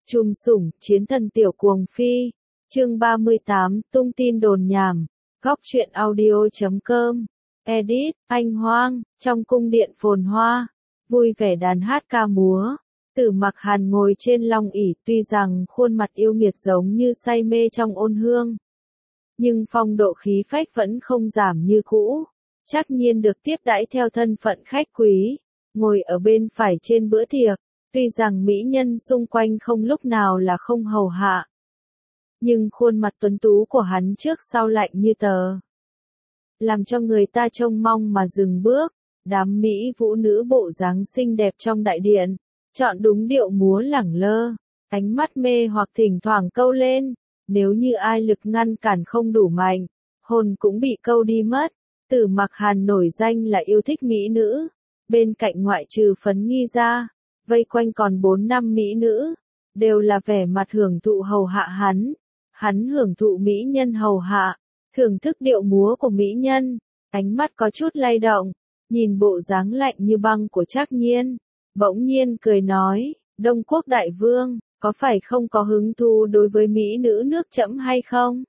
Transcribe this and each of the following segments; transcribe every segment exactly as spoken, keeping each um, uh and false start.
Trùm sủng, chiến thần tiểu cuồng phi. Chương ba mươi tám, tung tin đồn nhảm. Góc truyện audio chấm com. Edit, Anh Hoang, trong cung điện phồn hoa, vui vẻ đàn hát ca múa. Tử Mặc Hàn ngồi trên long ỷ, tuy rằng khuôn mặt yêu nghiệt giống như say mê trong ôn hương, nhưng phong độ khí phách vẫn không giảm như cũ. Trác Nhiên được tiếp đãi theo thân phận khách quý, ngồi ở bên phải trên bữa tiệc. Tuy rằng mỹ nhân xung quanh không lúc nào là không hầu hạ, nhưng khuôn mặt tuấn tú của hắn trước sau lạnh như tờ, làm cho người ta trông mong mà dừng bước. Đám mỹ vũ nữ bộ dáng xinh đẹp trong đại điện, chọn đúng điệu múa lẳng lơ, ánh mắt mê hoặc thỉnh thoảng câu lên. Nếu như ai lực ngăn cản không đủ mạnh, hồn cũng bị câu đi mất. Tử Mặc Hàn nổi danh là yêu thích mỹ nữ, bên cạnh ngoại trừ Phấn Nghi ra, vây quanh còn bốn năm mỹ nữ, đều là vẻ mặt hưởng thụ hầu hạ hắn. Hắn hưởng thụ mỹ nhân hầu hạ, thưởng thức điệu múa của mỹ nhân, ánh mắt có chút lay động, nhìn bộ dáng lạnh như băng của Trác Nhiên, bỗng nhiên cười nói, Đông Quốc Đại Vương, có phải không có hứng thú đối với mỹ nữ nước Trẫm hay không?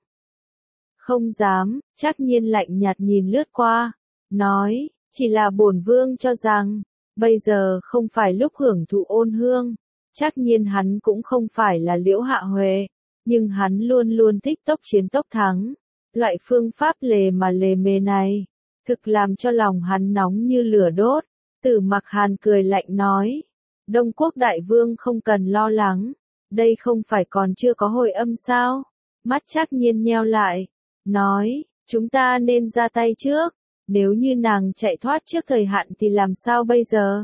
Không dám. Trác Nhiên lạnh nhạt nhìn lướt qua, nói, chỉ là bổn vương cho rằng, bây giờ không phải lúc hưởng thụ ôn hương. Trác Nhiên hắn cũng không phải là Liễu Hạ Huệ, nhưng hắn luôn luôn thích tốc chiến tốc thắng. Loại phương pháp lề mà lề mề này, thực làm cho lòng hắn nóng như lửa đốt. Tử Mặc Hàn cười lạnh nói, Đông Quốc Đại Vương không cần lo lắng, đây không phải còn chưa có hồi âm sao? Mắt Trác Nhiên nheo lại, nói, chúng ta nên ra tay trước, nếu như nàng chạy thoát trước thời hạn thì làm sao bây giờ?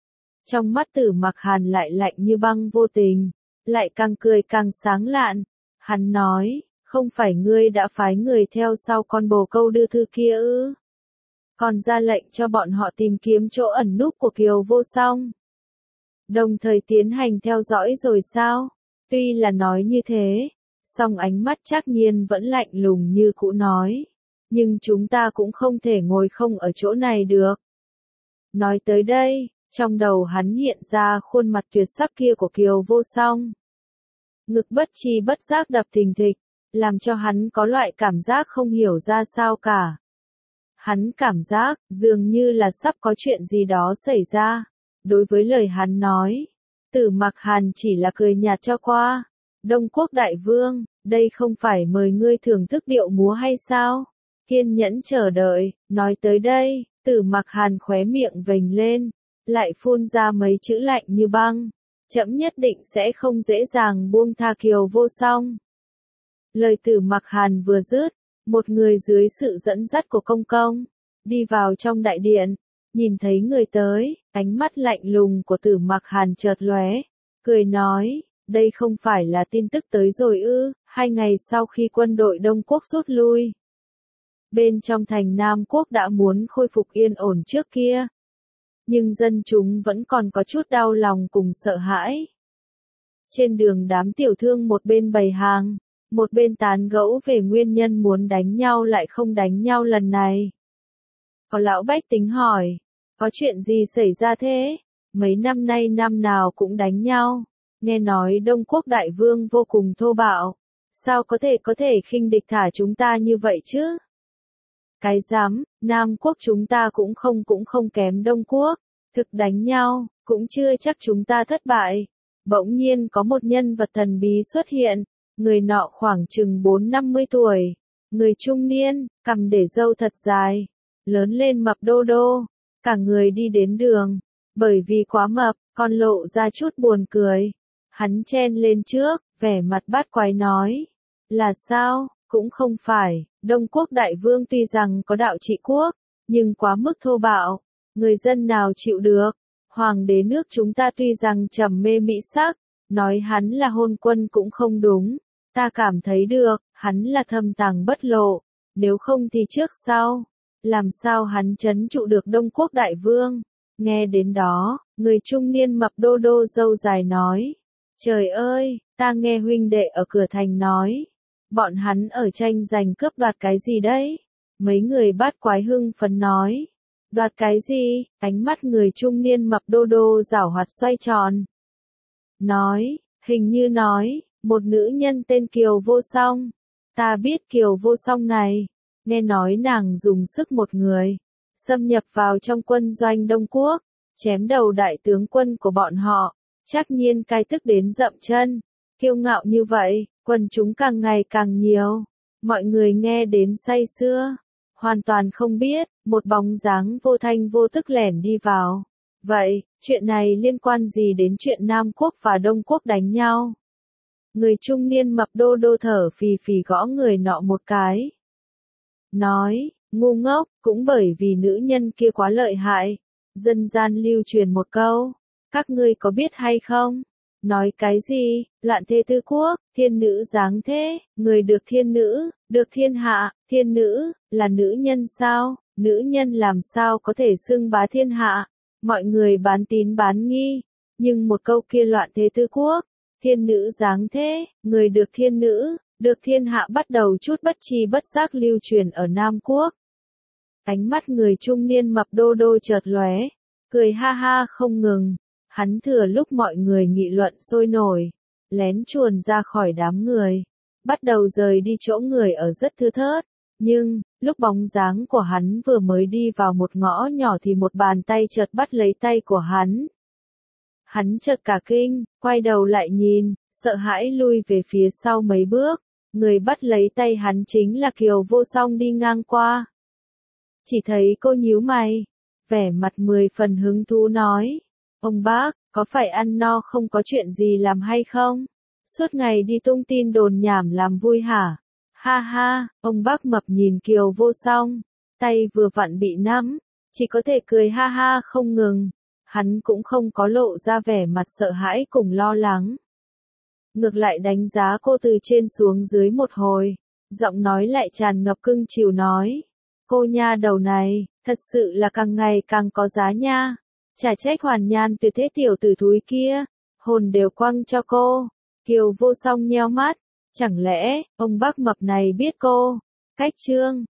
Trong mắt Tử Mặc Hàn lại lạnh như băng vô tình, lại càng cười càng sáng lạn. Hắn nói, không phải ngươi đã phái người theo sau con bồ câu đưa thư kia ư? Còn ra lệnh cho bọn họ tìm kiếm chỗ ẩn núp của Kiều Vô Song, đồng thời tiến hành theo dõi rồi sao? Tuy là nói như thế, song ánh mắt Trác Nhiên vẫn lạnh lùng như cũ nói, nhưng chúng ta cũng không thể ngồi không ở chỗ này được. Nói tới đây, trong đầu hắn hiện ra khuôn mặt tuyệt sắc kia của Kiều Vô Song. Ngực bất tri bất giác đập thình thịch, làm cho hắn có loại cảm giác không hiểu ra sao cả. Hắn cảm giác, dường như là sắp có chuyện gì đó xảy ra. Đối với lời hắn nói, Tử Mặc Hàn chỉ là cười nhạt cho qua. Đông Quốc Đại Vương, đây không phải mời ngươi thưởng thức điệu múa hay sao? Kiên nhẫn chờ đợi. Nói tới đây, Tử Mặc Hàn khóe miệng vểnh lên, lại phun ra mấy chữ lạnh như băng. Trẫm nhất định sẽ không dễ dàng buông tha Kiều Vô Song. Lời Tử Mặc Hàn vừa dứt, một người dưới sự dẫn dắt của công công, đi vào trong đại điện, nhìn thấy người tới, ánh mắt lạnh lùng của Tử Mặc Hàn chợt lóe, cười nói, đây không phải là tin tức tới rồi ư? Hai ngày sau khi quân đội Đông Quốc rút lui, bên trong thành Nam Quốc đã muốn khôi phục yên ổn trước kia, nhưng dân chúng vẫn còn có chút đau lòng cùng sợ hãi. Trên đường đám tiểu thương một bên bày hàng, một bên tán gẫu về nguyên nhân muốn đánh nhau lại không đánh nhau lần này. Có lão bách tính hỏi, có chuyện gì xảy ra thế? Mấy năm nay năm nào cũng đánh nhau, nghe nói Đông Quốc Đại Vương vô cùng thô bạo, sao có thể có thể khinh địch thả chúng ta như vậy chứ? Cái dám, Nam Quốc chúng ta cũng không cũng không kém Đông Quốc, thực đánh nhau, cũng chưa chắc chúng ta thất bại. Bỗng nhiên có một nhân vật thần bí xuất hiện, người nọ khoảng chừng bốn năm mươi tuổi, người trung niên, cằm để râu thật dài, lớn lên mập đô đô, cả người đi đến đường, bởi vì quá mập, còn lộ ra chút buồn cười. Hắn chen lên trước, vẻ mặt bát quái nói, là sao? Cũng không phải, Đông Quốc Đại Vương tuy rằng có đạo trị quốc, nhưng quá mức thô bạo, người dân nào chịu được? Hoàng đế nước chúng ta tuy rằng trầm mê mỹ sắc, nói hắn là hôn quân cũng không đúng, ta cảm thấy được, hắn là thâm tàng bất lộ, nếu không thì trước sau, làm sao hắn trấn trụ được Đông Quốc Đại Vương? Nghe đến đó, người trung niên mập đô đô râu dài nói, trời ơi, ta nghe huynh đệ ở cửa thành nói, bọn hắn ở tranh giành cướp đoạt cái gì đấy? Mấy người bát quái hưng phấn nói, đoạt cái gì? Ánh mắt người trung niên mập đô đô giảo hoạt xoay tròn, nói, Hình như nói, một nữ nhân tên Kiều Vô Song. Ta biết Kiều Vô Song này, nghe nói nàng dùng sức một người, xâm nhập vào trong quân doanh Đông Quốc, chém đầu đại tướng quân của bọn họ, chắc nhiên cai tức đến dậm chân, kiêu ngạo như vậy, quần chúng càng ngày càng nhiều, mọi người nghe đến say sưa, hoàn toàn không biết, một bóng dáng vô thanh vô tức lẻn đi vào. Vậy, chuyện này liên quan gì đến chuyện Nam Quốc và Đông Quốc đánh nhau? Người trung niên mập đô đô thở phì phì gõ người nọ một cái. Nói, ngu ngốc, cũng bởi vì nữ nhân kia quá lợi hại. Dân gian lưu truyền một câu, các ngươi có biết hay không? Nói cái gì, loạn thế tứ quốc, thiên nữ giáng thế, người được thiên nữ, được thiên hạ, thiên nữ, là nữ nhân sao? Nữ nhân làm sao có thể xưng bá thiên hạ? Mọi người bán tín bán nghi, nhưng một câu kia loạn thế tứ quốc, thiên nữ giáng thế, người được thiên nữ, được thiên hạ bắt đầu chút bất tri bất giác lưu truyền ở Nam Quốc. Ánh mắt người trung niên mập đô đô chợt lóe, cười ha ha không ngừng, hắn thừa lúc mọi người nghị luận sôi nổi, lén chuồn ra khỏi đám người, bắt đầu rời đi chỗ người ở rất thưa thớt, nhưng, lúc bóng dáng của hắn vừa mới đi vào một ngõ nhỏ thì một bàn tay chợt bắt lấy tay của hắn. Hắn chợt cả kinh, quay đầu lại nhìn, sợ hãi lui về phía sau mấy bước, người bắt lấy tay hắn chính là Kiều Vô Song đi ngang qua. Chỉ thấy cô nhíu mày, vẻ mặt mười phần hứng thú nói, ông bác, có phải ăn no không có chuyện gì làm hay không? Suốt ngày đi tung tin đồn nhảm làm vui hả? Ha ha, ông bác mập nhìn Kiều Vô Song, tay vừa vặn bị nắm, chỉ có thể cười ha ha không ngừng. Hắn cũng không có lộ ra vẻ mặt sợ hãi cùng lo lắng. Ngược lại đánh giá cô từ trên xuống dưới một hồi, giọng nói lại tràn ngập cưng chiều nói. Cô nha đầu này, thật sự là càng ngày càng có giá nha. Chả trách hoàn nhan tuyệt thế tiểu tử thúi kia, hồn đều quăng cho cô. Kiều Vô Song nheo mắt, chẳng lẽ, ông bác mập này biết cô? Cách trương,